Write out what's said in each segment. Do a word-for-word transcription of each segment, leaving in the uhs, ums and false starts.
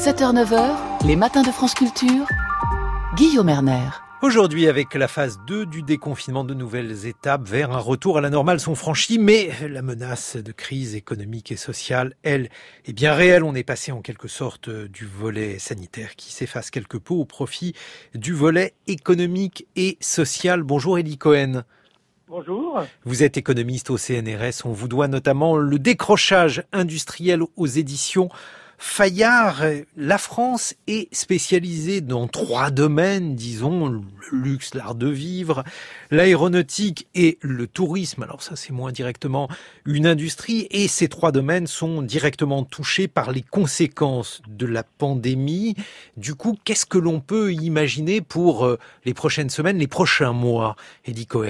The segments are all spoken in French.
sept heures neuf heures, les matins de France Culture, Guillaume Erner. Aujourd'hui, avec la phase deux du déconfinement, de nouvelles étapes vers un retour à la normale sont franchies, mais la menace de crise économique et sociale, elle, est bien réelle. On est passé en quelque sorte du volet sanitaire qui s'efface quelque peu au profit du volet économique et social. Bonjour Élie Cohen. Bonjour. Vous êtes économiste au C N R S. On vous doit notamment le décrochage industriel aux éditions Fayard. La France est spécialisée dans trois domaines, disons, le luxe, l'art de vivre, l'aéronautique et le tourisme. Alors ça, c'est moins directement une industrie, et ces trois domaines sont directement touchés par les conséquences de la pandémie. Du coup, qu'est-ce que l'on peut imaginer pour les prochaines semaines, les prochains mois, Élie Cohen ?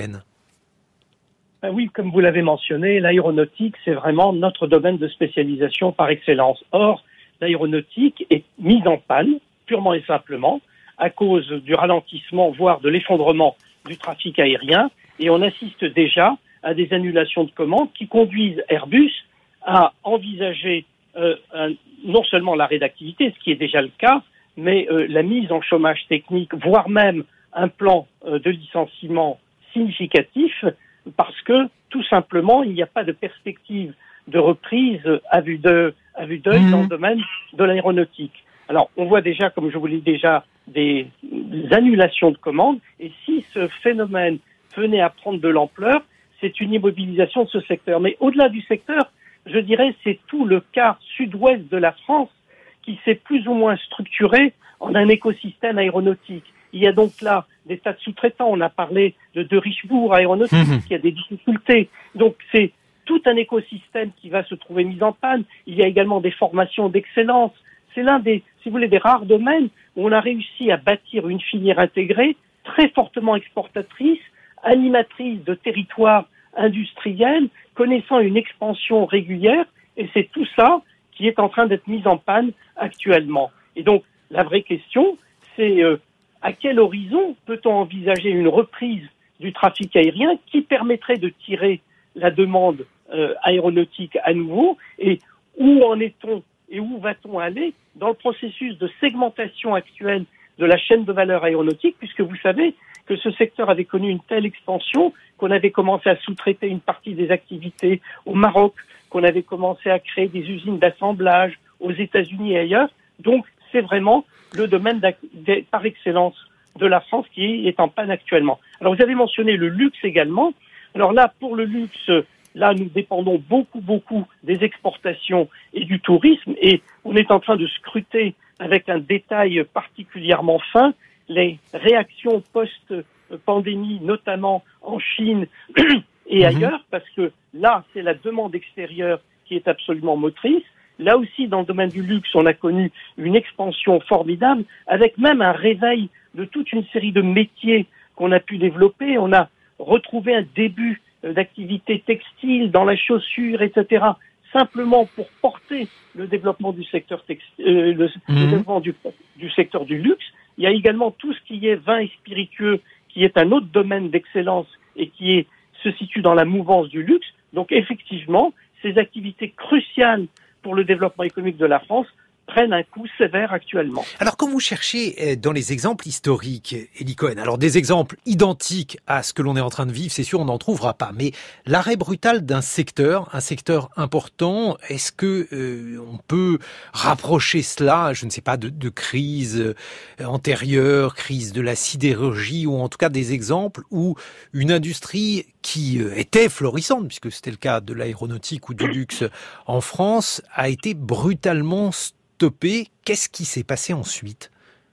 Ben oui, comme vous l'avez mentionné, l'aéronautique, c'est vraiment notre domaine de spécialisation par excellence. Or, l'aéronautique est mise en panne, purement et simplement, à cause du ralentissement, voire de l'effondrement du trafic aérien, et on assiste déjà à des annulations de commandes qui conduisent Airbus à envisager euh, un, non seulement l'arrêt d'activité, ce qui est déjà le cas, mais euh, la mise en chômage technique, voire même un plan euh, de licenciement significatif, parce que, tout simplement, il n'y a pas de perspective de reprise à vue de, à vue d'œil mmh. dans le domaine de l'aéronautique. Alors, on voit déjà, comme je vous l'ai dit déjà, des, des annulations de commandes, et si ce phénomène venait à prendre de l'ampleur, c'est une immobilisation de ce secteur. Mais au-delà du secteur, je dirais, c'est tout le quart sud-ouest de la France qui s'est plus ou moins structuré en un écosystème aéronautique. Il y a donc là des tas de sous-traitants. On a parlé de, de Richebourg aéronautique, mmh. qui a des difficultés. Donc, c'est tout un écosystème qui va se trouver mis en panne. Il y a également des formations d'excellence. C'est l'un des, si vous voulez, des rares domaines où on a réussi à bâtir une filière intégrée, très fortement exportatrice, animatrice de territoires industriels, connaissant une expansion régulière. Et c'est tout ça qui est en train d'être mis en panne actuellement. Et donc, la vraie question, c'est euh, à quel horizon peut-on envisager une reprise du trafic aérien qui permettrait de tirer la demande euh, aéronautique à nouveau, et où en est-on et où va-t-on aller dans le processus de segmentation actuelle de la chaîne de valeur aéronautique, puisque vous savez que ce secteur avait connu une telle expansion qu'on avait commencé à sous-traiter une partie des activités au Maroc, qu'on avait commencé à créer des usines d'assemblage aux États-Unis et ailleurs. Donc, c'est vraiment le domaine par excellence de la France qui est en panne actuellement. Alors, vous avez mentionné le luxe également. Alors là, pour le luxe, là, nous dépendons beaucoup, beaucoup des exportations et du tourisme, et on est en train de scruter avec un détail particulièrement fin les réactions post-pandémie, notamment en Chine et mmh. ailleurs, parce que là, c'est la demande extérieure qui est absolument motrice. Là aussi, dans le domaine du luxe, on a connu une expansion formidable, avec même un réveil de toute une série de métiers qu'on a pu développer. On a retrouvé un début d'activité textile dans la chaussure, et cetera, simplement pour porter le développement du secteur textile, euh, le, mmh. le développement du, du secteur du luxe. Il y a également tout ce qui est vin et spiritueux, qui est un autre domaine d'excellence et qui est, se situe dans la mouvance du luxe. Donc effectivement, ces activités cruciales pour le développement économique de la France prennent un coup sévère actuellement. Alors, quand vous cherchez dans les exemples historiques, Élie Cohen, alors des exemples identiques à ce que l'on est en train de vivre, c'est sûr, on n'en trouvera pas. Mais l'arrêt brutal d'un secteur, un secteur important, est-ce que euh, on peut rapprocher cela, je ne sais pas, de, de crise antérieure, crise de la sidérurgie, ou en tout cas des exemples où une industrie qui était florissante, puisque c'était le cas de l'aéronautique ou du luxe en France, a été brutalement stoppé. Qu'est-ce qui s'est passé ensuite ?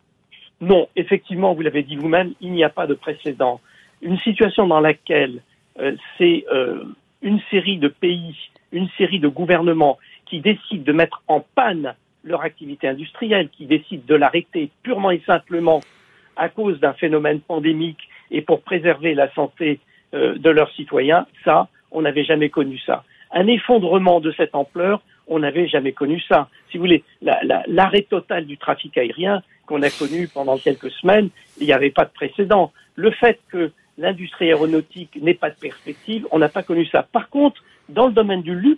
Non, effectivement, vous l'avez dit vous-même, il n'y a pas de précédent. Une situation dans laquelle euh, c'est euh, une série de pays, une série de gouvernements qui décident de mettre en panne leur activité industrielle, qui décident de l'arrêter purement et simplement à cause d'un phénomène pandémique et pour préserver la santé euh, de leurs citoyens, ça, on n'avait jamais connu ça. Un effondrement de cette ampleur, on n'avait jamais connu ça. Si vous voulez, la, la, l'arrêt total du trafic aérien qu'on a connu pendant quelques semaines, il n'y avait pas de précédent. Le fait que l'industrie aéronautique n'ait pas de perspective, on n'a pas connu ça. Par contre, dans le domaine du luxe,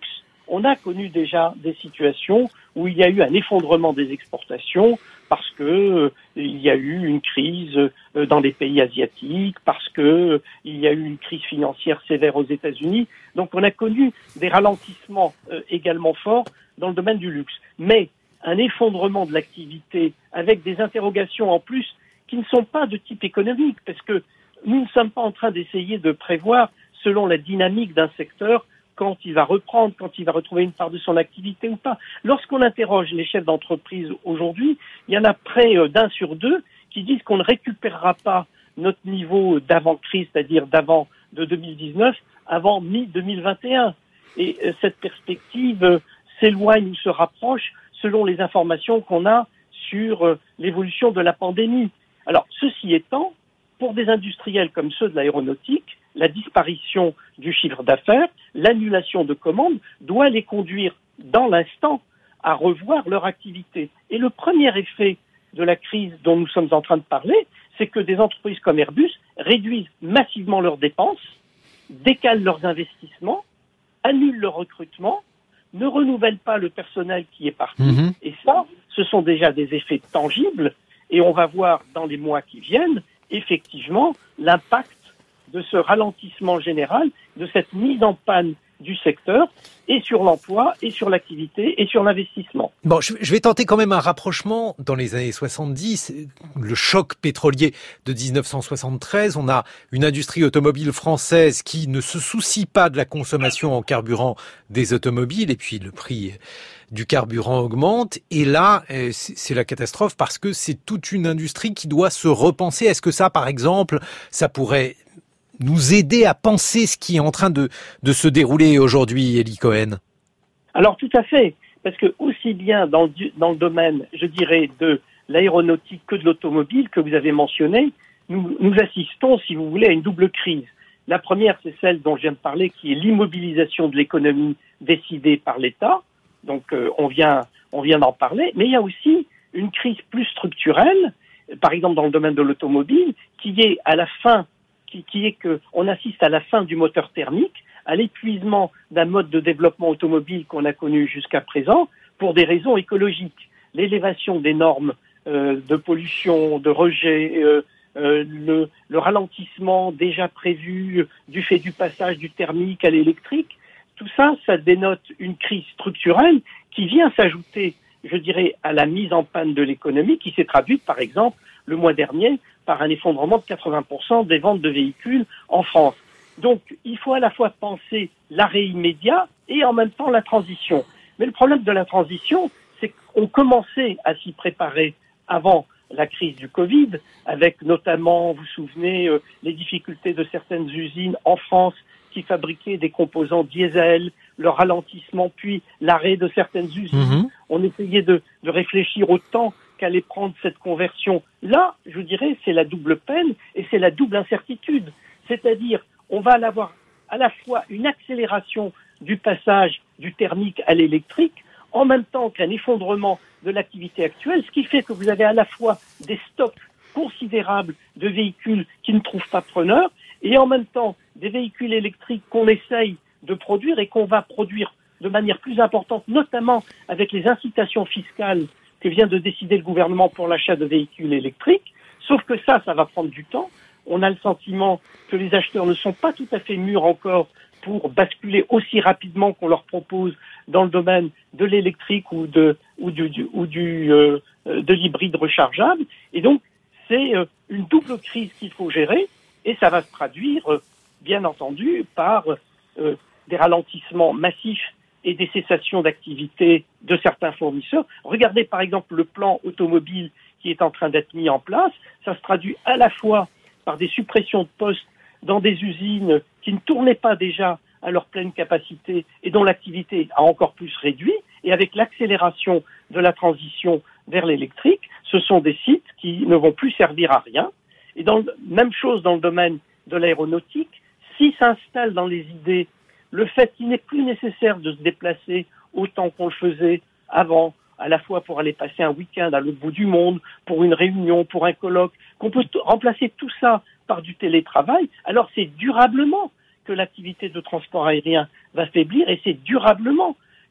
on a connu déjà des situations où il y a eu un effondrement des exportations parce que euh, il y a eu une crise euh, dans les pays asiatiques, parce que euh, il y a eu une crise financière sévère aux États-Unis. Donc on a connu des ralentissements euh, également forts dans le domaine du luxe. Mais un effondrement de l'activité avec des interrogations en plus qui ne sont pas de type économique, parce que nous ne sommes pas en train d'essayer de prévoir selon la dynamique d'un secteur quand il va reprendre, quand il va retrouver une part de son activité ou pas. Lorsqu'on interroge les chefs d'entreprise aujourd'hui, il y en a près d'un sur deux qui disent qu'on ne récupérera pas notre niveau d'avant-crise, c'est-à-dire d'avant de deux mille dix-neuf, avant mi-deux mille vingt et un. Et cette perspective s'éloigne ou se rapproche selon les informations qu'on a sur l'évolution de la pandémie. Alors, ceci étant, pour des industriels comme ceux de l'aéronautique, la disparition du chiffre d'affaires, l'annulation de commandes doit les conduire dans l'instant à revoir leur activité. Et le premier effet de la crise dont nous sommes en train de parler, c'est que des entreprises comme Airbus réduisent massivement leurs dépenses, décalent leurs investissements, annulent leur recrutement, ne renouvellent pas le personnel qui est parti. Mmh. Et ça, ce sont déjà des effets tangibles. Et on va voir dans les mois qui viennent, effectivement, l'impact de ce ralentissement général, de cette mise en panne du secteur, et sur l'emploi, et sur l'activité, et sur l'investissement. Bon, je vais tenter quand même un rapprochement. Dans les années soixante-dix, le choc pétrolier de dix-neuf cent soixante-treize, on a une industrie automobile française qui ne se soucie pas de la consommation en carburant des automobiles, et puis le prix du carburant augmente. Et là, c'est la catastrophe parce que c'est toute une industrie qui doit se repenser. Est-ce que ça, par exemple, ça pourrait nous aider à penser ce qui est en train de, de se dérouler aujourd'hui, Élie Cohen? Alors tout à fait, parce que aussi bien dans le, dans le domaine, je dirais, de l'aéronautique que de l'automobile que vous avez mentionné, nous, nous assistons, si vous voulez, à une double crise. La première, c'est celle dont je viens de parler, qui est l'immobilisation de l'économie décidée par l'État. Donc euh, on vient, on vient d'en parler, mais il y a aussi une crise plus structurelle, par exemple dans le domaine de l'automobile, qui est à la fin Qui, qui est qu'on assiste à la fin du moteur thermique, à l'épuisement d'un mode de développement automobile qu'on a connu jusqu'à présent pour des raisons écologiques. L'élévation des normes euh, de pollution, de rejet, euh, euh, le, le ralentissement déjà prévu du fait du passage du thermique à l'électrique, tout ça, ça dénote une crise structurelle qui vient s'ajouter, je dirais, à la mise en panne de l'économie qui s'est traduite, par exemple, le mois dernier, par un effondrement de quatre-vingts pour cent des ventes de véhicules en France. Donc, il faut à la fois penser l'arrêt immédiat et en même temps la transition. Mais le problème de la transition, c'est qu'on commençait à s'y préparer avant la crise du Covid, avec notamment, vous vous souvenez, euh, les difficultés de certaines usines en France qui fabriquaient des composants diesel, le ralentissement, puis l'arrêt de certaines usines. Mmh. On essayait de, de réfléchir au temps qu'allait prendre cette conversion. Là, je dirais, c'est la double peine et c'est la double incertitude. C'est-à-dire, on va avoir à la fois une accélération du passage du thermique à l'électrique, en même temps qu'un effondrement de l'activité actuelle, ce qui fait que vous avez à la fois des stocks considérables de véhicules qui ne trouvent pas preneur, et en même temps des véhicules électriques qu'on essaye de produire et qu'on va produire de manière plus importante, notamment avec les incitations fiscales que vient de décider le gouvernement pour l'achat de véhicules électriques. Sauf que ça, ça va prendre du temps. On a le sentiment que les acheteurs ne sont pas tout à fait mûrs encore pour basculer aussi rapidement qu'on leur propose dans le domaine de l'électrique ou de ou du, du ou du euh, de l'hybride rechargeable. Et donc, c'est euh, une double crise qu'il faut gérer, et ça va se traduire, euh, bien entendu, par euh, des ralentissements massifs et des cessations d'activité de certains fournisseurs. Regardez par exemple le plan automobile qui est en train d'être mis en place. Ça se traduit à la fois par des suppressions de postes dans des usines qui ne tournaient pas déjà à leur pleine capacité et dont l'activité a encore plus réduit. Et avec l'accélération de la transition vers l'électrique, ce sont des sites qui ne vont plus servir à rien. Et dans le, même chose dans le domaine de l'aéronautique, si s'installe dans les idées le fait qu'il n'est plus nécessaire de se déplacer autant qu'on le faisait avant, à la fois pour aller passer un week-end à l'autre bout du monde, pour une réunion, pour un colloque, qu'on peut t- remplacer tout ça par du télétravail, alors c'est durablement que l'activité de transport aérien va faiblir, et c'est durablement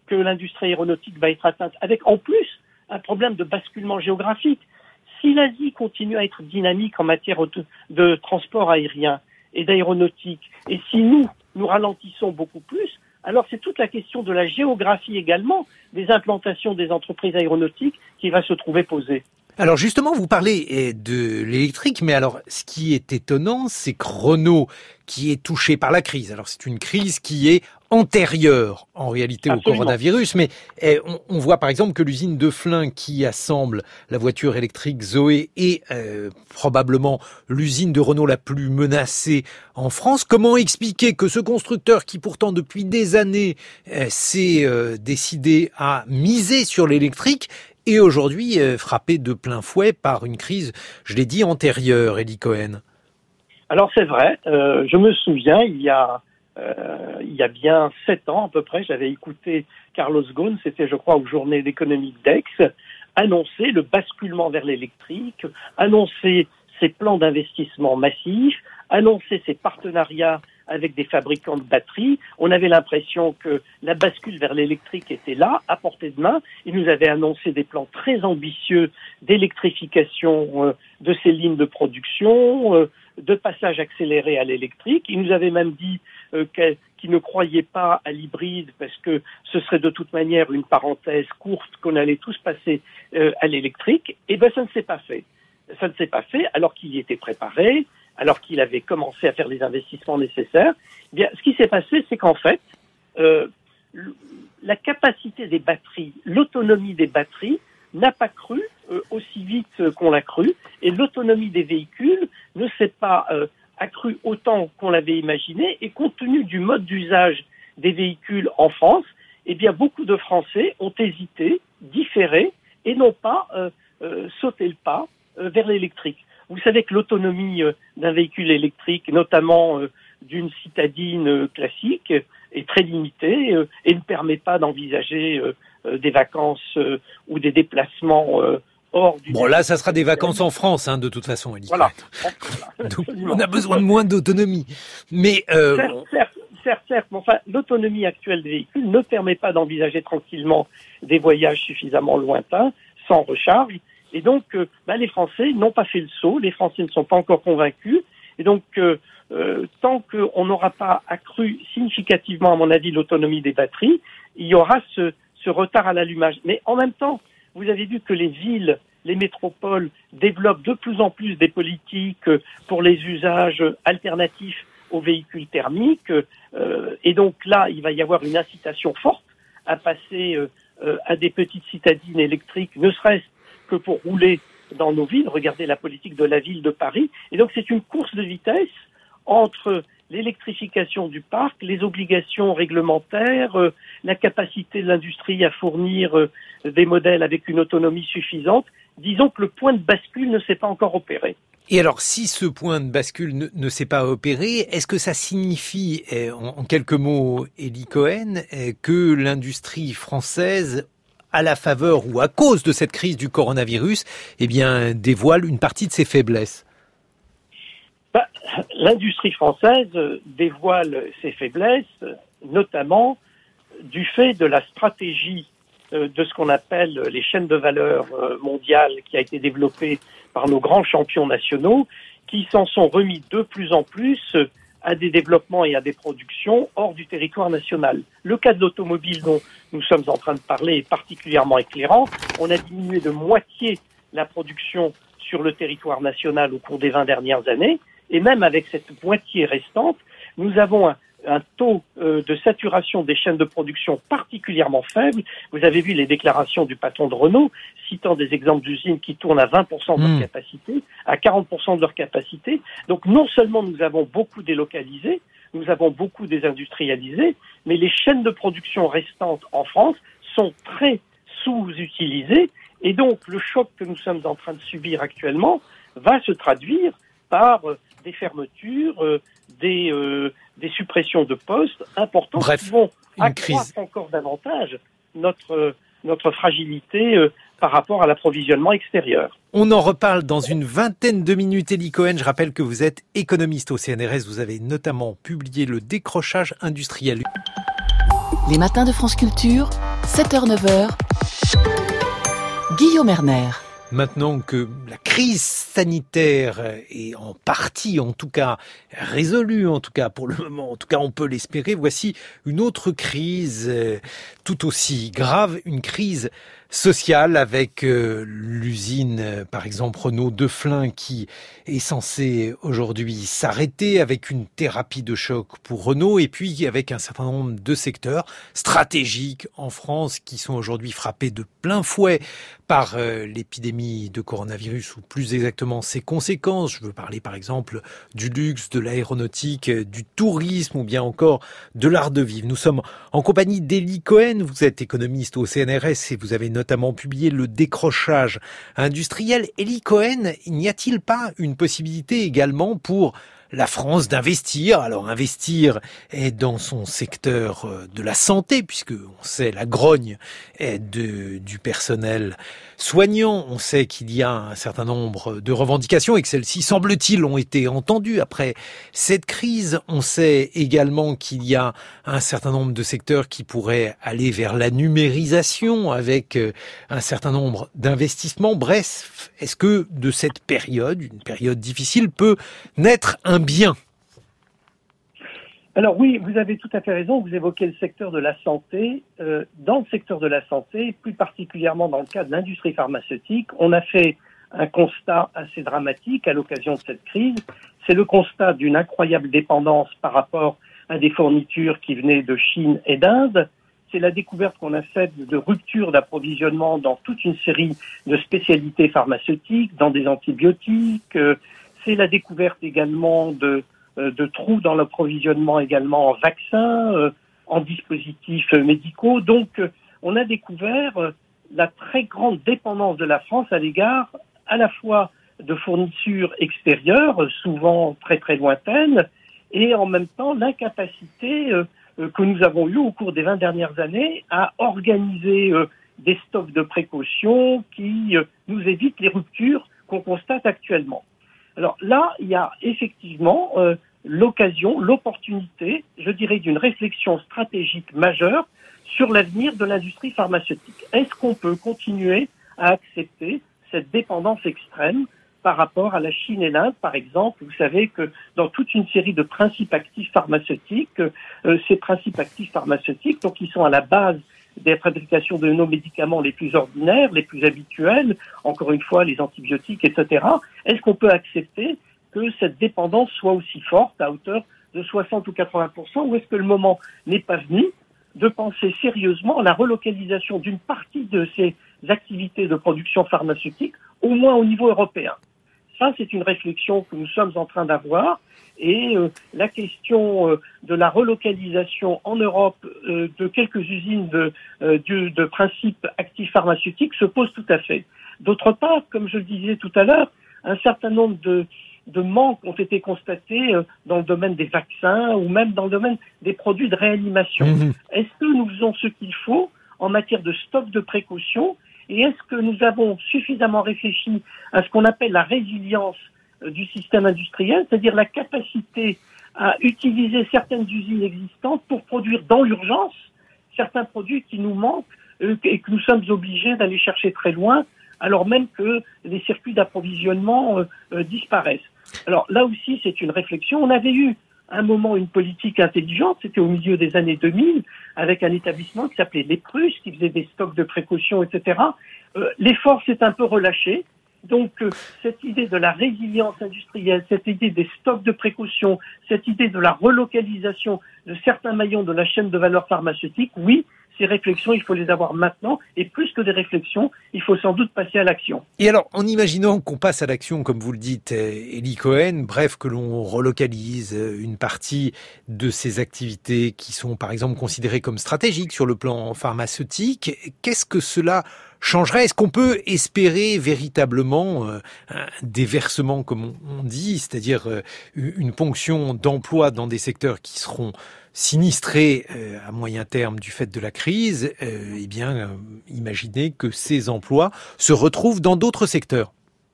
que l'industrie aéronautique va être atteinte, avec en plus un problème de basculement géographique. Si l'Asie continue à être dynamique en matière de transport aérien et d'aéronautique, et si nous, nous ralentissons beaucoup plus, alors c'est toute la question de la géographie également des implantations des entreprises aéronautiques qui va se trouver posée. Alors justement, vous parlez de l'électrique, mais alors ce qui est étonnant, c'est que Renault, qui est touché par la crise, alors c'est une crise qui est antérieure en réalité Absolument. Au coronavirus, mais on, on voit par exemple que l'usine de Flins qui assemble la voiture électrique Zoé est euh, probablement l'usine de Renault la plus menacée en France. Comment expliquer que ce constructeur qui pourtant depuis des années euh, s'est euh, décidé à miser sur l'électrique et aujourd'hui euh, frappé de plein fouet par une crise, je l'ai dit, antérieure, Élie Cohen? Alors c'est vrai, euh, je me souviens, il y a euh, il y a bien sept ans à peu près, j'avais écouté Carlos Ghosn, c'était je crois aux Journées d'économie d'Aix, annoncer le basculement vers l'électrique, annoncer ses plans d'investissement massifs, annoncer ses partenariats avec des fabricants de batteries. On avait l'impression que la bascule vers l'électrique était là, à portée de main. Il nous avait annoncé des plans très ambitieux d'électrification euh, de ces lignes de production, euh, de passage accéléré à l'électrique. Il nous avait même dit euh, qu'il ne croyait pas à l'hybride parce que ce serait de toute manière une parenthèse courte, qu'on allait tous passer euh, à l'électrique. Et ben, ça ne s'est pas fait. Ça ne s'est pas fait alors qu'il y était préparé, alors qu'il avait commencé à faire les investissements nécessaires. Eh bien, ce qui s'est passé, c'est qu'en fait, euh, la capacité des batteries, l'autonomie des batteries n'a pas cru euh, aussi vite qu'on l'a cru, et l'autonomie des véhicules ne s'est pas euh, accrue autant qu'on l'avait imaginé, et compte tenu du mode d'usage des véhicules en France, eh bien, beaucoup de Français ont hésité, différé, et n'ont pas euh, euh, sauté le pas euh, vers l'électrique. Vous savez que l'autonomie euh, d'un véhicule électrique, notamment euh, d'une citadine euh, classique, est très limitée euh, et ne permet pas d'envisager euh, euh, des vacances euh, ou des déplacements euh, hors du... Bon, là, ça sera des vacances en France, hein, de toute façon, Élie. Voilà. Donc, on a besoin de moins d'autonomie. Mais... Euh, certes, certes, certes, certes, mais enfin, l'autonomie actuelle des véhicules ne permet pas d'envisager tranquillement des voyages suffisamment lointains, sans recharge. Et donc, euh, bah, les Français n'ont pas fait le saut, les Français ne sont pas encore convaincus. Et donc, euh, euh, tant qu'on n'aura pas accru significativement, à mon avis, l'autonomie des batteries, il y aura ce, ce retard à l'allumage. Mais en même temps, vous avez vu que les villes, les métropoles développent de plus en plus des politiques pour les usages alternatifs aux véhicules thermiques. Euh, et donc là, il va y avoir une incitation forte à passer euh, euh, à des petites citadines électriques, ne serait-ce que pour rouler dans nos villes. Regardez la politique de la ville de Paris. Et donc c'est une course de vitesse entre l'électrification du parc, les obligations réglementaires, euh, la capacité de l'industrie à fournir euh, des modèles avec une autonomie suffisante. Disons que le point de bascule ne s'est pas encore opéré. Et alors, si ce point de bascule ne, ne s'est pas opéré, est-ce que ça signifie, eh, en, en quelques mots, Élie Cohen, eh, que l'industrie française, à la faveur ou à cause de cette crise du coronavirus, eh bien, dévoile une partie de ses faiblesses? Bah, l'industrie française dévoile ses faiblesses, notamment du fait de la stratégie de ce qu'on appelle les chaînes de valeur mondiales qui a été développée par nos grands champions nationaux, qui s'en sont remis de plus en plus à des développements et à des productions hors du territoire national. Le cas de l'automobile dont nous sommes en train de parler est particulièrement éclairant. On a diminué de moitié la production sur le territoire national au cours des vingt dernières années, et même avec cette moitié restante, nous avons un, un taux euh, de saturation des chaînes de production particulièrement faible. Vous avez vu les déclarations du patron de Renault, citant des exemples d'usines qui tournent à vingt pour cent de leur mmh. capacité, à quarante pour cent de leur capacité. Donc non seulement nous avons beaucoup délocalisé, nous avons beaucoup désindustrialisé, mais les chaînes de production restantes en France sont très sous-utilisées. Et donc le choc que nous sommes en train de subir actuellement va se traduire par euh, des fermetures, euh, des, euh, des suppressions de postes importantes. Bref, qui vont une accroître crise. encore davantage notre, euh, notre fragilité euh, par rapport à l'approvisionnement extérieur. On en reparle dans une vingtaine de minutes. Élie Cohen, je rappelle que vous êtes économiste au C N R S. Vous avez notamment publié Le décrochage industriel. Les matins de France Culture, sept heures neuf heures, Guillaume Erner. Maintenant que la crise sanitaire est en partie, en tout cas, résolue, en tout cas pour le moment, en tout cas on peut l'espérer, voici une autre crise tout aussi grave, une crise sociale avec euh, l'usine, euh, par exemple Renault Deflin, qui est censée aujourd'hui s'arrêter avec une thérapie de choc pour Renault, et puis avec un certain nombre de secteurs stratégiques en France qui sont aujourd'hui frappés de plein fouet par euh, l'épidémie de coronavirus, ou plus exactement ses conséquences. Je veux parler par exemple du luxe, de l'aéronautique, du tourisme ou bien encore de l'art de vivre. Nous sommes en compagnie d'Élie Cohen, vous êtes économiste au C N R S et vous avez notamment publié Le décrochage industriel. Élie Cohen, n'y a-t-il pas une possibilité également pour la France d'investir? Alors investir est dans son secteur de la santé, puisque on sait la grogne est de, du personnel soignant. On sait qu'il y a un certain nombre de revendications et que celles-ci, semble-t-il, ont été entendues après cette crise. On sait également qu'il y a un certain nombre de secteurs qui pourraient aller vers la numérisation avec un certain nombre d'investissements. Bref, est-ce que de cette période, une période difficile, peut naître un bien? Alors oui, vous avez tout à fait raison, vous évoquez le secteur de la santé. Euh, dans le secteur de la santé, plus particulièrement dans le cas de l'industrie pharmaceutique, on a fait un constat assez dramatique à l'occasion de cette crise. C'est le constat d'une incroyable dépendance par rapport à des fournitures qui venaient de Chine et d'Inde. C'est la découverte qu'on a faite de rupture d'approvisionnement dans toute une série de spécialités pharmaceutiques, dans des antibiotiques. C'est la découverte également de, de trous dans l'approvisionnement également en vaccins, en dispositifs médicaux. Donc, on a découvert la très grande dépendance de la France à l'égard à la fois de fournitures extérieures, souvent très très lointaines, et en même temps l'incapacité que nous avons eu au cours des vingt dernières années à organiser des stocks de précaution qui nous évitent les ruptures qu'on constate actuellement. Alors là, il y a effectivement euh, l'occasion, l'opportunité, je dirais, d'une réflexion stratégique majeure sur l'avenir de l'industrie pharmaceutique. Est-ce qu'on peut continuer à accepter cette dépendance extrême par rapport à la Chine et l'Inde, par exemple? Vous savez que dans toute une série de principes actifs pharmaceutiques, euh, ces principes actifs pharmaceutiques, donc ils sont à la base des fabrications de nos médicaments les plus ordinaires, les plus habituels, encore une fois les antibiotiques, et cetera. Est-ce qu'on peut accepter que cette dépendance soit aussi forte, à hauteur de soixante ou quatre-vingts pour cent, ou est-ce que le moment n'est pas venu de penser sérieusement à la relocalisation d'une partie de ces activités de production pharmaceutique, au moins au niveau européen? Ça, c'est une réflexion que nous sommes en train d'avoir. Et euh, la question euh, de la relocalisation en Europe euh, de quelques usines de, euh, de, de principes actifs pharmaceutiques se pose tout à fait. D'autre part, comme je le disais tout à l'heure, un certain nombre de, de manques ont été constatés euh, dans le domaine des vaccins ou même dans le domaine des produits de réanimation. Mmh. Est-ce que nous faisons ce qu'il faut en matière de stock de précaution, et est-ce que nous avons suffisamment réfléchi à ce qu'on appelle la résilience du système industriel, c'est-à-dire la capacité à utiliser certaines usines existantes pour produire dans l'urgence certains produits qui nous manquent euh, et que nous sommes obligés d'aller chercher très loin, alors même que les circuits d'approvisionnement euh, euh, disparaissent. Alors là aussi, c'est une réflexion. On avait eu un moment une politique intelligente, c'était au milieu des années deux mille, avec un établissement qui s'appelait l'Eprus, qui faisait des stocks de précaution, et cetera. Euh, l'effort s'est un peu relâché. Donc, euh, cette idée de la résilience industrielle, cette idée des stocks de précaution, cette idée de la relocalisation de certains maillons de la chaîne de valeur pharmaceutique, oui, ces réflexions, il faut les avoir maintenant. Et plus que des réflexions, il faut sans doute passer à l'action. Et alors, en imaginant qu'on passe à l'action, comme vous le dites, Élie Cohen, bref, que l'on relocalise une partie de ces activités qui sont, par exemple, considérées comme stratégiques sur le plan pharmaceutique, qu'est-ce que cela changerait? Est-ce qu'on peut espérer véritablement euh, un déversement, comme on, on dit, c'est-à-dire euh, une ponction d'emplois dans des secteurs qui seront sinistrés euh, à moyen terme du fait de la crise? euh, Eh bien, euh, imaginez que ces emplois se retrouvent dans d'autres secteurs.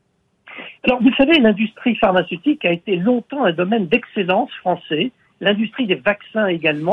Alors, vous savez, l'industrie pharmaceutique a été longtemps un domaine d'excellence français, l'industrie des vaccins également,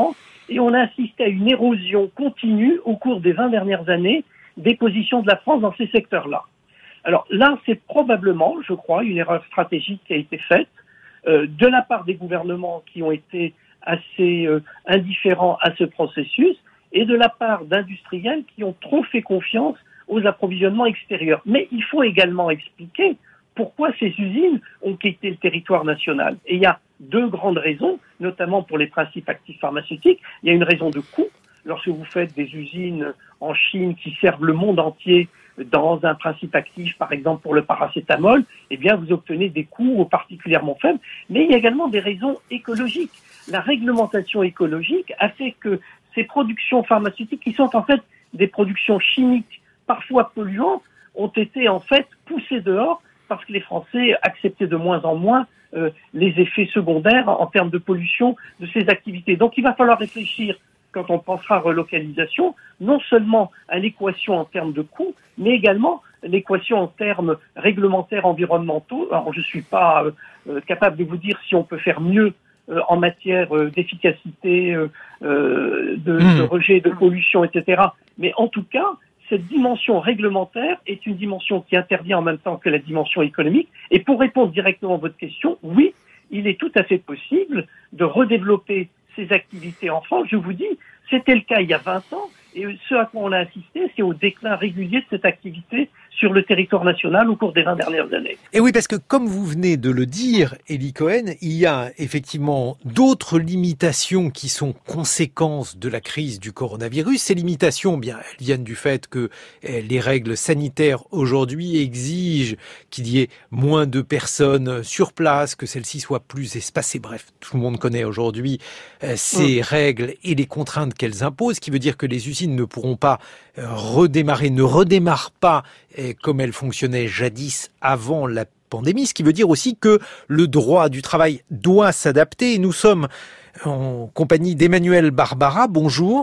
et on a assisté à une érosion continue au cours des vingt dernières années des positions de la France dans ces secteurs-là. Alors là, c'est probablement, je crois, une erreur stratégique qui a été faite euh, de la part des gouvernements qui ont été assez euh, indifférents à ce processus et de la part d'industriels qui ont trop fait confiance aux approvisionnements extérieurs. Mais il faut également expliquer pourquoi ces usines ont quitté le territoire national. Et il y a deux grandes raisons, notamment pour les principes actifs pharmaceutiques. Il y a une raison de coût. Lorsque vous faites des usines en Chine qui servent le monde entier dans un principe actif, par exemple pour le paracétamol, eh bien vous obtenez des coûts particulièrement faibles. Mais il y a également des raisons écologiques. La réglementation écologique a fait que ces productions pharmaceutiques, qui sont en fait des productions chimiques parfois polluantes, ont été en fait poussées dehors parce que les Français acceptaient de moins en moins euh, les effets secondaires en termes de pollution de ces activités. Donc il va falloir réfléchir, quand on pensera relocalisation, non seulement à l'équation en termes de coûts, mais également l'équation en termes réglementaires environnementaux. Alors je ne suis pas euh, capable de vous dire si on peut faire mieux euh, en matière euh, d'efficacité, euh, euh, de, mmh. de rejet, de pollution, et cetera. Mais en tout cas, cette dimension réglementaire est une dimension qui intervient en même temps que la dimension économique. Et pour répondre directement à votre question, oui, il est tout à fait possible de redévelopper ces activités en France. Je vous dis, c'était le cas il y a vingt ans, et ce à quoi on a assisté, c'est au déclin régulier de cette activité sur le territoire national au cours des vingt dernières années. Et oui, parce que comme vous venez de le dire, Élie Cohen, il y a effectivement d'autres limitations qui sont conséquences de la crise du coronavirus. Ces limitations, bien, elles viennent du fait que les règles sanitaires aujourd'hui exigent qu'il y ait moins de personnes sur place, que celles-ci soient plus espacées. Bref, tout le monde connaît aujourd'hui ces mmh. règles et les contraintes qu'elles imposent, ce qui veut dire que les usines ne pourront pas redémarrer, ne redémarrent pas comme elles fonctionnaient jadis avant la pandémie, ce qui veut dire aussi que le droit du travail doit s'adapter. Nous sommes en compagnie d'Emmanuel Barbara. Bonjour.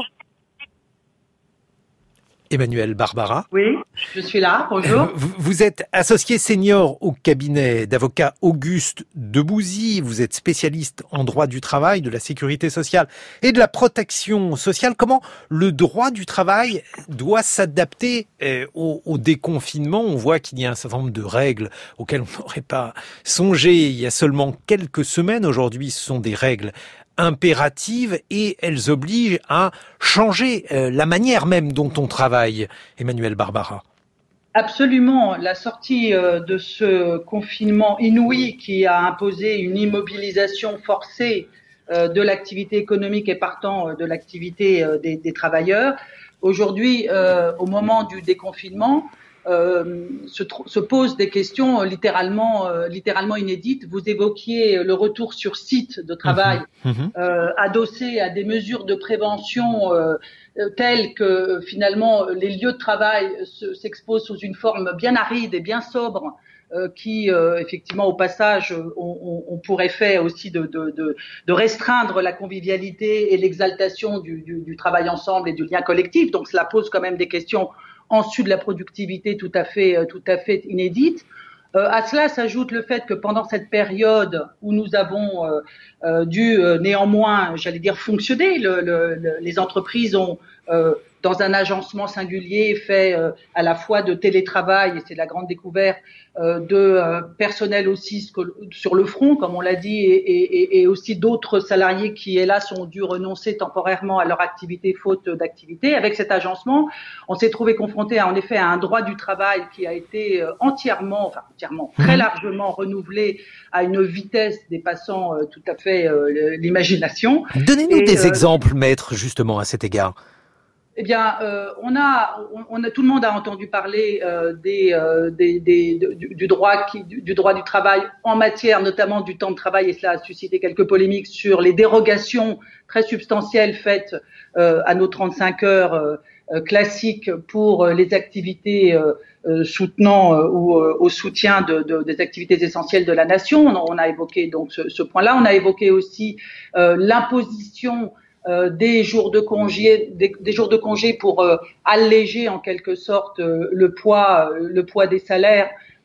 Emmanuel Barbara. Oui, je suis là, bonjour. Vous êtes associé senior au cabinet d'avocats Auguste Debouzy. Vous êtes spécialiste en droit du travail, de la sécurité sociale et de la protection sociale. Comment le droit du travail doit s'adapter au, au déconfinement? On voit qu'il y a un certain nombre de règles auxquelles on n'aurait pas songé il y a seulement quelques semaines. Aujourd'hui, ce sont des règles impératives et elles obligent à changer euh, la manière même dont on travaille. Emmanuel Barbara. Absolument. La sortie euh, de ce confinement inouï qui a imposé une immobilisation forcée euh, de l'activité économique et partant euh, de l'activité euh, des, des travailleurs. Aujourd'hui, euh, au moment du déconfinement, Euh, se, se posent des questions euh, littéralement, euh, littéralement inédites. Vous évoquiez le retour sur site de travail, mmh. euh, adossé à des mesures de prévention euh, telles que euh, finalement les lieux de travail se, s'exposent sous une forme bien aride et bien sobre, euh, qui euh, effectivement au passage on, on, on pourrait faire aussi de, de, de, de restreindre la convivialité et l'exaltation du, du, du travail ensemble et du lien collectif. Donc cela pose quand même des questions en sus de la productivité tout à fait, tout à fait inédite. Euh, à cela s'ajoute le fait que pendant cette période où nous avons euh, euh, dû euh, néanmoins, j'allais dire, fonctionner, le, le, le, les entreprises ont, euh, dans un agencement singulier, fait euh, à la fois de télétravail, et c'est la grande découverte, euh, de euh, personnel aussi sur le front, comme on l'a dit, et, et, et aussi d'autres salariés qui, hélas, ont dû renoncer temporairement à leur activité faute d'activité. Avec cet agencement, on s'est trouvé confronté à, en effet à un droit du travail qui a été entièrement, enfin entièrement, très largement renouvelé à une vitesse dépassant euh, tout à fait euh, l'imagination. Donnez-nous et, des euh, exemples, maître, justement, à cet égard. Eh bien, euh, on a, on, on a, tout le monde a entendu parler euh, des, euh, des, des, du, du droit, qui, du, du droit du travail en matière, notamment du temps de travail, et cela a suscité quelques polémiques sur les dérogations très substantielles faites euh, à nos trente-cinq heures euh, euh, classiques pour euh, les activités euh, euh, soutenant euh, ou euh, au soutien de, de, des activités essentielles de la nation. On, on a évoqué donc ce, ce point-là. On a évoqué aussi euh, l'imposition Euh, des jours de congé, des, des jours de congé pour euh, alléger en quelque sorte euh, le poids, euh, le poids des salaires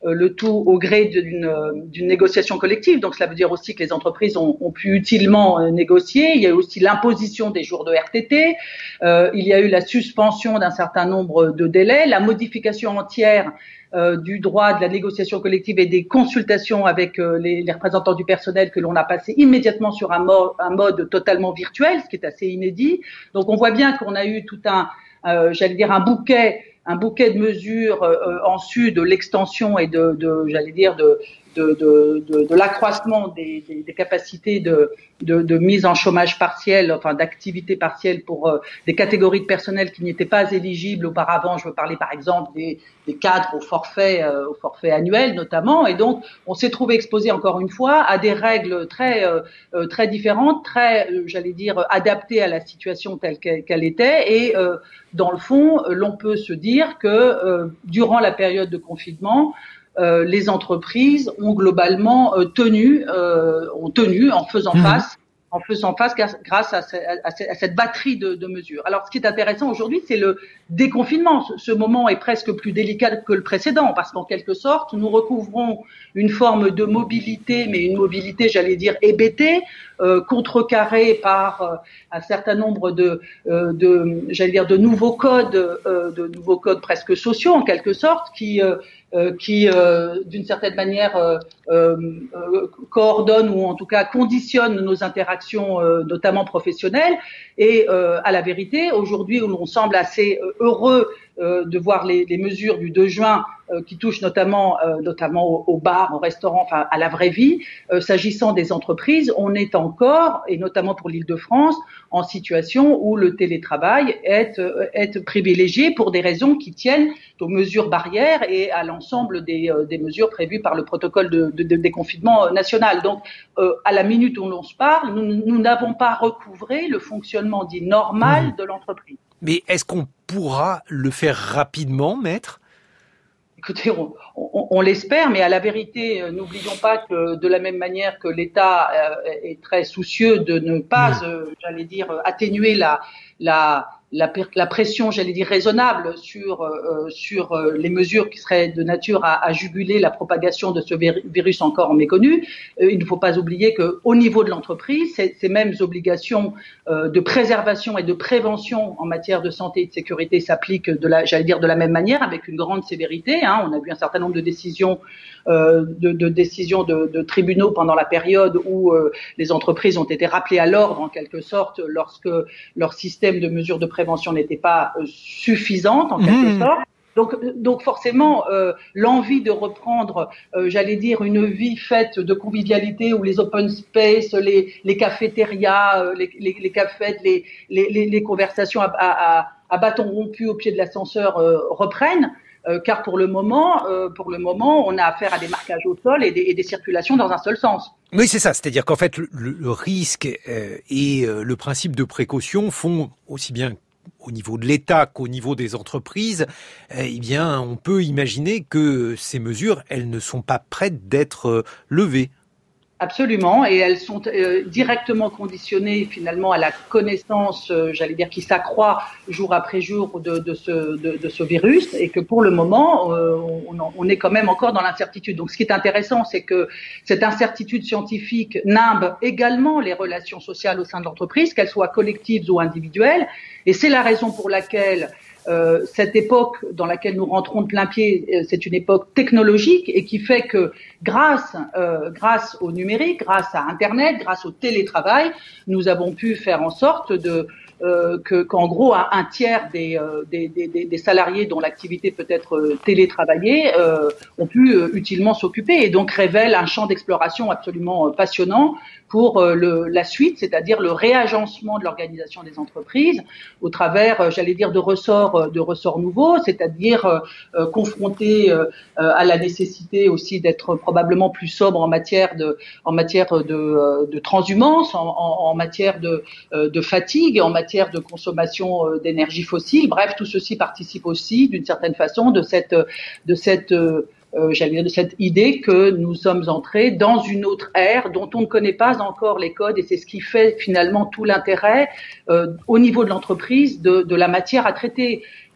le tout au gré d'une, d'une négociation collective. Donc cela veut dire aussi que les entreprises ont, ont pu utilement négocier. Il y a eu aussi l'imposition des jours de R T T. Euh, il y a eu la suspension d'un certain nombre de délais, la modification entière euh, du droit de la négociation collective et des consultations avec euh, les, les représentants du personnel que l'on a passé immédiatement sur un, mo- un mode totalement virtuel, ce qui est assez inédit. Donc on voit bien qu'on a eu tout un, euh, j'allais dire un bouquet un bouquet de mesures euh, en sus de l'extension et de, de j'allais dire de de, de, de, de l'accroissement des, des, des capacités de, de, de mise en chômage partiel, enfin d'activité partielle pour euh, des catégories de personnel qui n'étaient pas éligibles auparavant. Je veux parler par exemple des, des cadres au forfait, euh, au forfait annuel notamment. Et donc on s'est trouvé exposé encore une fois à des règles très euh, très différentes, très euh, j'allais dire adaptées à la situation telle qu'elle, qu'elle était. Et euh, dans le fond, l'on peut se dire que euh, durant la période de confinement, Euh, les entreprises ont globalement euh, tenu, euh, ont tenu en faisant mmh. face, en faisant face grâce à, ce, à, à cette batterie de, de mesures. Alors, ce qui est intéressant aujourd'hui, c'est le déconfinement. Ce, ce moment est presque plus délicat que le précédent, parce qu'en quelque sorte, nous recouvrons une forme de mobilité, mais une mobilité, j'allais dire, hébétée, euh, contrecarrée par euh, un certain nombre de, euh, de, j'allais dire, de nouveaux codes, euh, de nouveaux codes presque sociaux, en quelque sorte, qui euh, Euh, qui, euh, d'une certaine manière, euh, euh, coordonne ou en tout cas conditionne nos interactions, euh, notamment professionnelles. Et euh, à la vérité, aujourd'hui, où l'on semble assez heureux euh, de voir les, les mesures du deux juin euh, qui touchent notamment, euh, notamment aux, aux bars, aux restaurants, enfin à la vraie vie, euh, s'agissant des entreprises, on est encore, et notamment pour l'Île-de-France, en situation où le télétravail est, est privilégié pour des raisons qui tiennent aux mesures barrières et à l'ensemble des, euh, des mesures prévues par le protocole de, de, de déconfinement national. Donc, euh, à la minute où l'on se parle, nous, nous n'avons pas recouvré le fonctionnement dit normal mmh. de l'entreprise. Mais est-ce qu'on pourra le faire rapidement, maître ? Écoutez, on, on, on l'espère, mais à la vérité, euh, n'oublions pas que de la même manière que l'État euh, est très soucieux de ne pas, mmh. euh, j'allais dire, atténuer la, la, la, la pression, j'allais dire, raisonnable sur, euh, sur euh, les mesures qui seraient de nature à, à juguler la propagation de ce virus encore méconnu. Euh, il ne faut pas oublier qu'au niveau de l'entreprise, ces, ces mêmes obligations euh, de préservation et de prévention en matière de santé et de sécurité s'appliquent, de la, j'allais dire, de la même manière, avec une grande sévérité. Hein. On a vu un certain nombre de décisions, euh, de, de décisions de, de tribunaux pendant la période où euh, les entreprises ont été rappelées à l'ordre, en quelque sorte, lorsque leur système de mesures de prévention n'était pas euh, suffisante, en quelque mmh. sorte. Donc, donc forcément, euh, l'envie de reprendre, euh, j'allais dire, une vie faite de convivialité où les open space, les, les cafétérias, euh, les, les, les cafettes, les, les, les conversations à, à, à bâton rompu au pied de l'ascenseur euh, reprennent. Euh, car pour le moment, euh, pour le moment, on a affaire à des marquages au sol et des, et des circulations dans un seul sens. Oui, c'est ça. C'est-à-dire qu'en fait, le, le risque euh, et euh, le principe de précaution font aussi bien au niveau de l'État qu'au niveau des entreprises. Euh, eh bien, on peut imaginer que ces mesures, elles ne sont pas prêtes d'être euh, levées. Absolument, et elles sont euh, directement conditionnées finalement à la connaissance, euh, j'allais dire, qui s'accroît jour après jour de, de, ce, de, de ce virus, et que pour le moment, euh, on, on est quand même encore dans l'incertitude. Donc ce qui est intéressant, c'est que cette incertitude scientifique nimbe également les relations sociales au sein de l'entreprise, qu'elles soient collectives ou individuelles, et c'est la raison pour laquelle Euh, cette époque dans laquelle nous rentrons de plein pied, c'est une époque technologique et qui fait que grâce, euh, grâce au numérique, grâce à Internet, grâce au télétravail, nous avons pu faire en sorte de euh, que, qu'en gros un, un tiers des, euh, des, des, des salariés dont l'activité peut être télétravaillée euh, ont pu euh, utilement s'occuper, et donc révèle un champ d'exploration absolument euh, passionnant pour euh, le, la suite, c'est-à-dire le réagencement de l'organisation des entreprises au travers, euh, j'allais dire, de ressorts, euh, de ressorts nouveaux, c'est-à-dire euh, euh, confrontés euh, à la nécessité aussi d'être probablement plus sobre en matière de, en matière de, euh, de transhumance, en, en, en matière de, euh, de fatigue, en matière de consommation euh, d'énergie fossile. Bref, tout ceci participe aussi, d'une certaine façon, de cette, de cette euh, Euh, j'allais dire de cette idée que nous sommes entrés dans une autre ère dont on ne connaît pas encore les codes, et c'est ce qui fait finalement tout l'intérêt euh, au niveau de l'entreprise de, de la matière à traiter.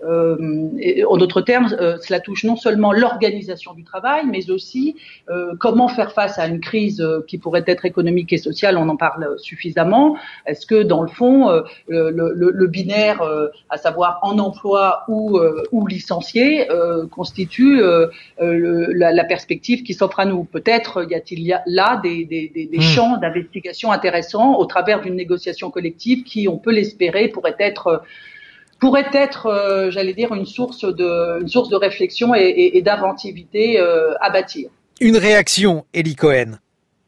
Euh, et, en d'autres termes, euh, cela touche non seulement l'organisation du travail, mais aussi euh, comment faire face à une crise euh, qui pourrait être économique et sociale. On en parle suffisamment. Est-ce que dans le fond, euh, le, le, le binaire, euh, à savoir en emploi ou, euh, ou licencié, euh, constitue euh, euh, la, la perspective qui s'offre à nous? Peut-être y a-t-il là des, des, des, des mmh. champs d'investigation intéressants au travers d'une négociation collective qui, on peut l'espérer, pourrait être pourrait être, euh, j'allais dire, une source de, une source de réflexion et, et, et d'inventivité euh, à bâtir. Une réaction, Élie Cohen.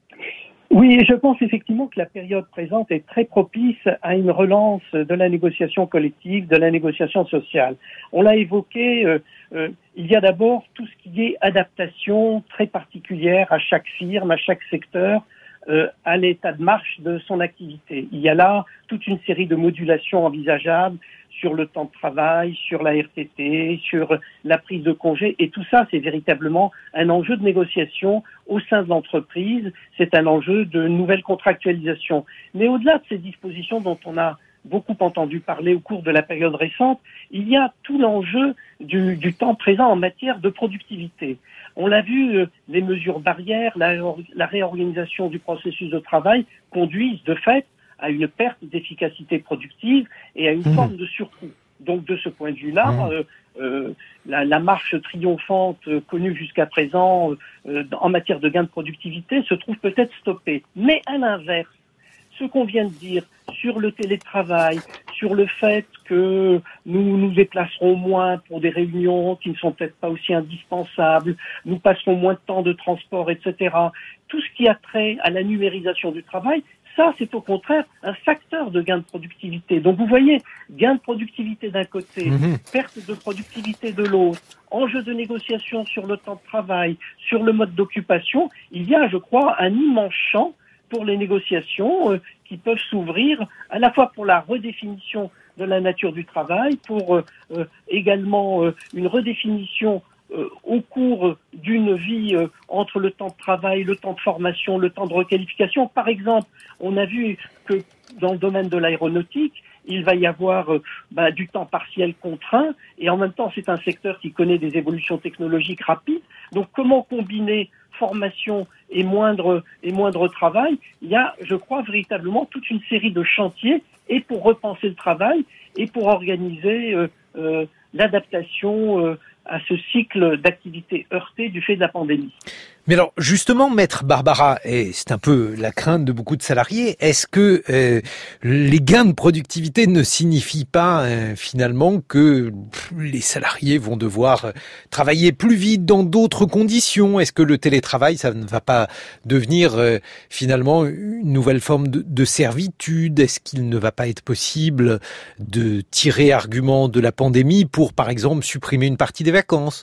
Oui, je pense effectivement que la période présente est très propice à une relance de la négociation collective, de la négociation sociale. On l'a évoqué, euh, euh, il y a d'abord tout ce qui est adaptation très particulière à chaque firme, à chaque secteur, euh, à l'état de marche de son activité. Il y a là toute une série de modulations envisageables sur le temps de travail, sur la R T T, sur la prise de congé. Et tout ça, c'est véritablement un enjeu de négociation au sein de l'entreprise. C'est un enjeu de nouvelle contractualisation. Mais au-delà de ces dispositions dont on a beaucoup entendu parler au cours de la période récente, il y a tout l'enjeu du, du temps présent en matière de productivité. On l'a vu, les mesures barrières, la, la réorganisation du processus de travail conduisent de fait à une perte d'efficacité productive et à une mmh. forme de surcoût. Donc de ce point de vue-là, mmh. euh, euh, la, la marche triomphante euh, connue jusqu'à présent euh, en matière de gain de productivité se trouve peut-être stoppée. Mais à l'inverse, ce qu'on vient de dire sur le télétravail, sur le fait que nous nous déplacerons moins pour des réunions qui ne sont peut-être pas aussi indispensables, nous passerons moins de temps de transport, et cetera. Tout ce qui a trait à la numérisation du travail, ça, c'est au contraire un facteur de gain de productivité. Donc vous voyez, gain de productivité d'un côté, mmh. perte de productivité de l'autre, enjeu de négociation sur le temps de travail, sur le mode d'occupation, il y a, je crois, un immense champ pour les négociations euh, qui peuvent s'ouvrir à la fois pour la redéfinition de la nature du travail, pour euh, euh, également euh, une redéfinition Euh, au cours d'une vie euh, entre le temps de travail, le temps de formation, le temps de requalification. Par exemple, on a vu que dans le domaine de l'aéronautique, il va y avoir euh, bah, du temps partiel contraint et en même temps, c'est un secteur qui connaît des évolutions technologiques rapides. Donc, comment combiner formation et moindre, et moindre travail? Il y a, je crois, véritablement toute une série de chantiers et pour repenser le travail et pour organiser euh, euh, l'adaptation euh, à ce cycle d'activité heurté du fait de la pandémie. Mais alors, justement, Maître Barbara, et c'est un peu la crainte de beaucoup de salariés, est-ce que euh, les gains de productivité ne signifient pas euh, finalement que pff, les salariés vont devoir travailler plus vite dans d'autres conditions? Est-ce que le télétravail, ça ne va pas devenir euh, finalement une nouvelle forme de, de servitude? Est-ce qu'il ne va pas être possible de tirer argument de la pandémie pour, par exemple, supprimer une partie des vacances?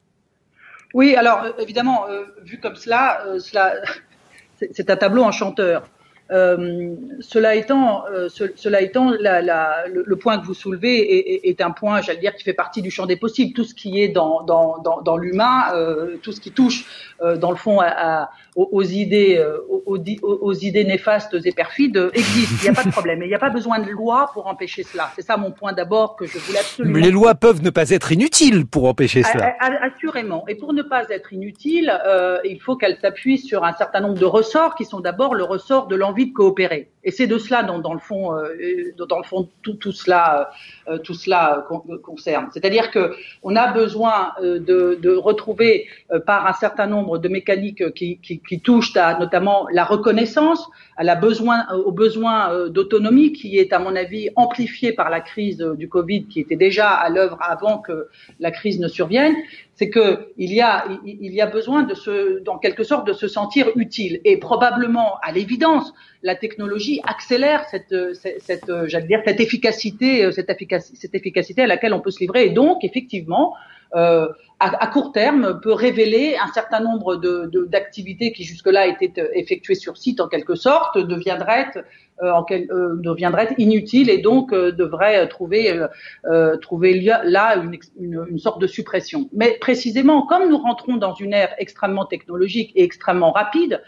Oui, alors évidemment, euh, vu comme cela, euh, cela c'est, c'est un tableau enchanteur. Euh, cela étant, euh, ce, cela étant, la, la, le, le point que vous soulevez est, est, est un point, j'allais dire, qui fait partie du champ des possibles. Tout ce qui est dans dans dans, dans l'humain, euh, tout ce qui touche, euh, dans le fond, à, à, aux, aux idées, euh, aux, aux, aux idées néfastes et perfides existe. Il n'y a pas de problème. Et il n'y a pas besoin de loi pour empêcher cela. C'est ça mon point d'abord que je voulais absolument. Les lois peuvent ne pas être inutiles pour empêcher cela. À, à, assurément. Et pour ne pas être inutiles, euh, il faut qu'elles s'appuient sur un certain nombre de ressorts qui sont d'abord le ressort de l'envie de coopérer. Et c'est de cela dont, dans le fond, euh, dans le fond, tout, tout cela, euh, tout cela euh, concerne. C'est-à-dire que on a besoin euh, de, de retrouver euh, par un certain nombre de mécaniques qui, qui, qui touchent à notamment la reconnaissance, à la besoin, au besoin euh, d'autonomie qui est à mon avis amplifié par la crise du Covid qui était déjà à l'œuvre avant que la crise ne survienne. C'est que il y a il y a besoin de se, en quelque sorte, de se sentir utile. Et probablement, à l'évidence, la technologie accélère cette cette, cette j'allais dire cette efficacité cette efficacité cette efficacité à laquelle on peut se livrer. Et donc, effectivement, euh, à, à court terme, peut révéler un certain nombre de, de d'activités qui jusque-là étaient effectuées sur site en quelque sorte deviendraient euh, en quel, euh, deviendraient inutiles et donc euh, devraient trouver euh, trouver là une, une une sorte de suppression. Mais précisément, comme nous rentrons dans une ère extrêmement technologique et extrêmement rapide,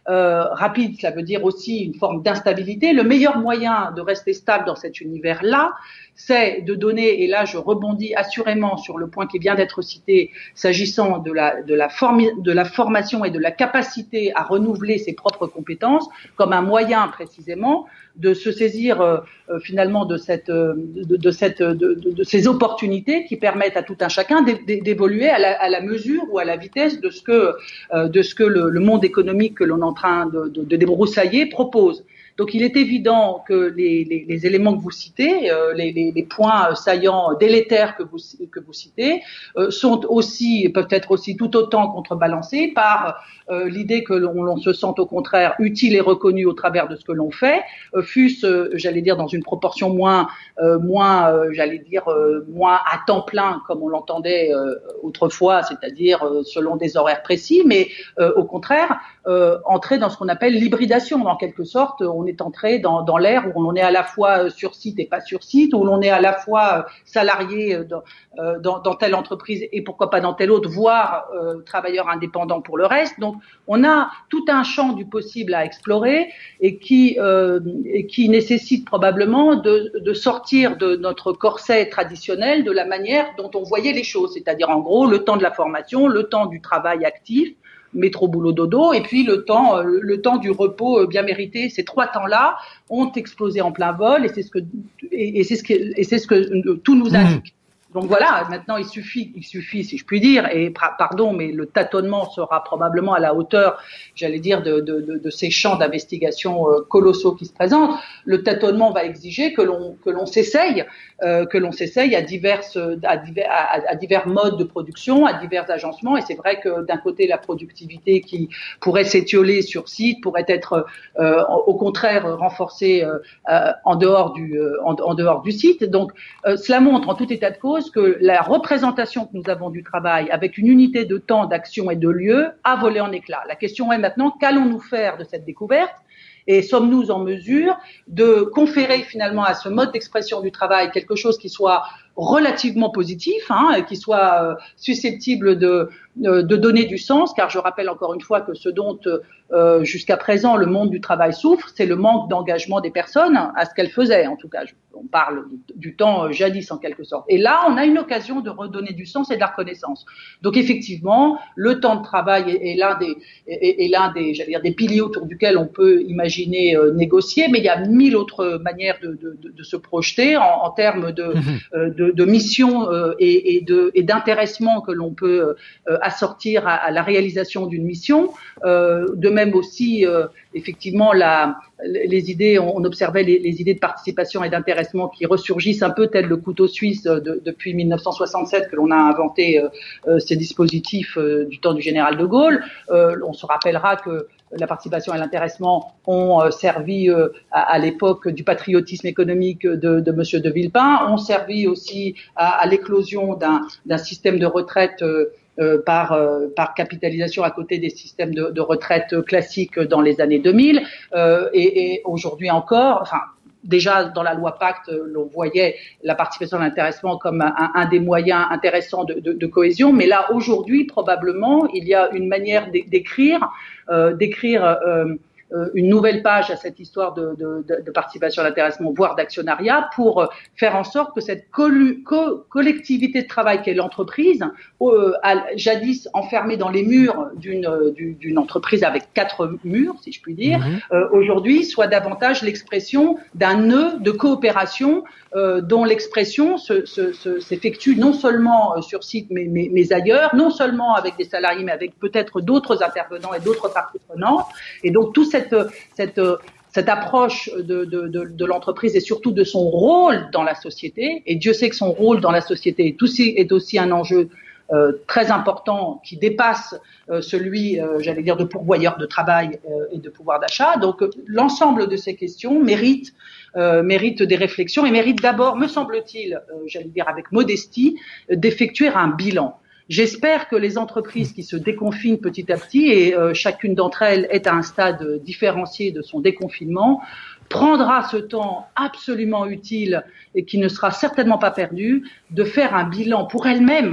euh, rapide, ça veut dire aussi une forme d'instabilité. Le meilleur moyen de rester stable dans cet univers-là, c'est de donner, et là je rebondis assurément sur le point qui vient d'être cité, s'agissant de la, de la, formi, de la formation et de la capacité à renouveler ses propres compétences, comme un moyen précisément de se saisir euh, finalement de, cette, de, de, cette, de, de, de ces opportunités qui permettent à tout un chacun d'évoluer à la, à la mesure ou à la vitesse de ce que, euh, de ce que le, le monde économique que l'on est en train de, de, de débroussailler propose. Donc il est évident que les, les, les éléments que vous citez, euh, les, les, les points saillants délétères que vous, que vous citez, euh, sont aussi, peuvent être aussi tout autant contrebalancés par euh, l'idée que l'on, l'on se sente au contraire utile et reconnu au travers de ce que l'on fait, euh, fût-ce, euh, j'allais dire, dans une proportion moins, euh, moins, euh, j'allais dire, euh, moins à temps plein comme on l'entendait euh, autrefois, c'est-à-dire euh, selon des horaires précis, mais euh, au contraire, euh, entrer dans ce qu'on appelle l'hybridation, en quelque sorte. On est entré dans, dans l'ère où on est à la fois sur site et pas sur site, où l'on est à la fois salarié dans, dans, dans telle entreprise et pourquoi pas dans telle autre, voire euh, travailleur indépendant pour le reste. Donc, on a tout un champ du possible à explorer et qui, euh, et qui nécessite probablement de, de sortir de notre corset traditionnel de la manière dont on voyait les choses, c'est-à-dire en gros le temps de la formation, le temps du travail actif, métro, boulot, dodo, et puis le temps, le temps du repos bien mérité. Ces trois temps-là ont explosé en plein vol, et c'est ce que, et, et c'est ce que, et c'est ce que tout nous indique. Mmh. Donc voilà, maintenant il suffit, il suffit, si je puis dire, et pardon, mais le tâtonnement sera probablement à la hauteur, j'allais dire, de, de, de, de ces champs d'investigation euh, colossaux qui se présentent. Le tâtonnement va exiger que l'on que l'on s'essaye, euh, que l'on s'essaye à diverses, à divers, à, à divers modes de production, à divers agencements. Et c'est vrai que d'un côté, la productivité qui pourrait s'étioler sur site pourrait être, euh, au contraire, renforcée euh, en dehors du, euh, en, en dehors du site. Donc, euh, cela montre en tout état de cause que la représentation que nous avons du travail avec une unité de temps, d'action et de lieu a volé en éclats. La question est maintenant, qu'allons-nous faire de cette découverte ? Et sommes-nous en mesure de conférer finalement à ce mode d'expression du travail quelque chose qui soit relativement positif, hein, qui soit euh, susceptible de, euh, de donner du sens, car je rappelle encore une fois que ce dont euh, jusqu'à présent le monde du travail souffre, c'est le manque d'engagement des personnes à ce qu'elles faisaient. En tout cas, je, on parle du temps euh, jadis en quelque sorte. Et là, on a une occasion de redonner du sens et de la reconnaissance. Donc effectivement, le temps de travail est, est l'un des, est, est l'un des, j'allais dire, des piliers autour duquel on peut imaginer euh, négocier, mais il y a mille autres manières de, de, de, de se projeter en, en termes de, mmh. euh, de De, de mission euh, et, et, de, et d'intéressement que l'on peut euh, assortir à, à la réalisation d'une mission. Euh, de même aussi, euh, effectivement, la, les idées, on observait les, les idées de participation et d'intéressement qui ressurgissent un peu tel le couteau suisse de, depuis mille neuf cent soixante-sept que l'on a inventé euh, euh, ces dispositifs euh, du temps du général de Gaulle. Euh, on se rappellera que la participation et l'intéressement ont euh, servi euh, à, à l'époque du patriotisme économique de, de Monsieur de Villepin, ont servi aussi à, à l'éclosion d'un, d'un système de retraite euh, euh, par, euh, par capitalisation à côté des systèmes de, de retraite classiques dans les années deux mille, euh, et, et aujourd'hui encore, enfin, déjà, dans la loi Pacte, l'on voyait la participation et l'intéressement comme un, un des moyens intéressants de, de, de cohésion. Mais là, aujourd'hui, probablement, il y a une manière d'écrire, euh, d'écrire euh, une nouvelle page à cette histoire de, de, de participation et d'intéressement, voire d'actionnariat, pour faire en sorte que cette co- co- collectivité de travail qu'est l'entreprise, euh, jadis enfermée dans les murs d'une, d'une entreprise avec quatre murs, si je puis dire, mmh. euh, aujourd'hui soit davantage l'expression d'un nœud de coopération euh, dont l'expression se, se, se, s'effectue non seulement sur site mais, mais, mais ailleurs, non seulement avec des salariés mais avec peut-être d'autres intervenants et d'autres parties prenantes. Et donc tout cette, cette, cette approche de, de, de, de l'entreprise et surtout de son rôle dans la société, et Dieu sait que son rôle dans la société est aussi, est aussi un enjeu Euh, très important qui dépasse euh, celui, euh, j'allais dire, de pourvoyeur de travail euh, et de pouvoir d'achat. Donc euh, l'ensemble de ces questions mérite, euh, mérite des réflexions et mérite d'abord, me semble-t-il, euh, j'allais dire avec modestie, euh, d'effectuer un bilan. J'espère que les entreprises qui se déconfinent petit à petit, et euh, chacune d'entre elles est à un stade différencié de son déconfinement, prendra ce temps absolument utile et qui ne sera certainement pas perdu de faire un bilan pour elle-même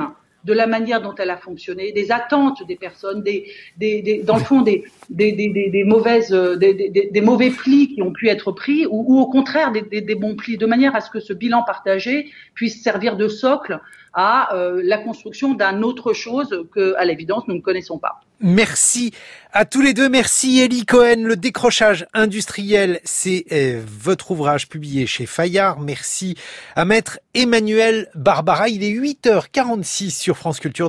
de la manière dont elle a fonctionné, des attentes des personnes, des, des, des dans le fond des, des, des, des, des mauvaises, des, des, des mauvais plis qui ont pu être pris, ou, ou au contraire des, des, des bons plis, de manière à ce que ce bilan partagé puisse servir de socle à euh, la construction d'un autre chose que, à l'évidence, nous ne connaissons pas. Merci à tous les deux. Merci Élie Cohen. Le décrochage industriel, c'est euh, votre ouvrage publié chez Fayard. Merci à maître Emmanuel Barbara. Il est huit heures quarante-six sur France Culture.